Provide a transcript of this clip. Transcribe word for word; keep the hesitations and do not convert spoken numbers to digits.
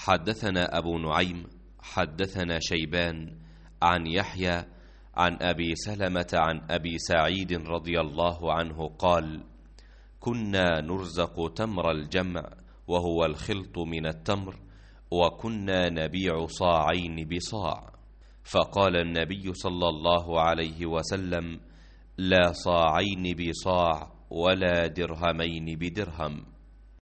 حدثنا أبو نعيم حدثنا شيبان عن يحيى عن أبي سلمة عن أبي سعيد رضي الله عنه قال: كنا نرزق تمر الجمع وهو الخلط من التمر، وكنا نبيع صاعين بصاع. فقال النبي صلى الله عليه وسلم: لا صاعين بصاع ولا درهمين بدرهم.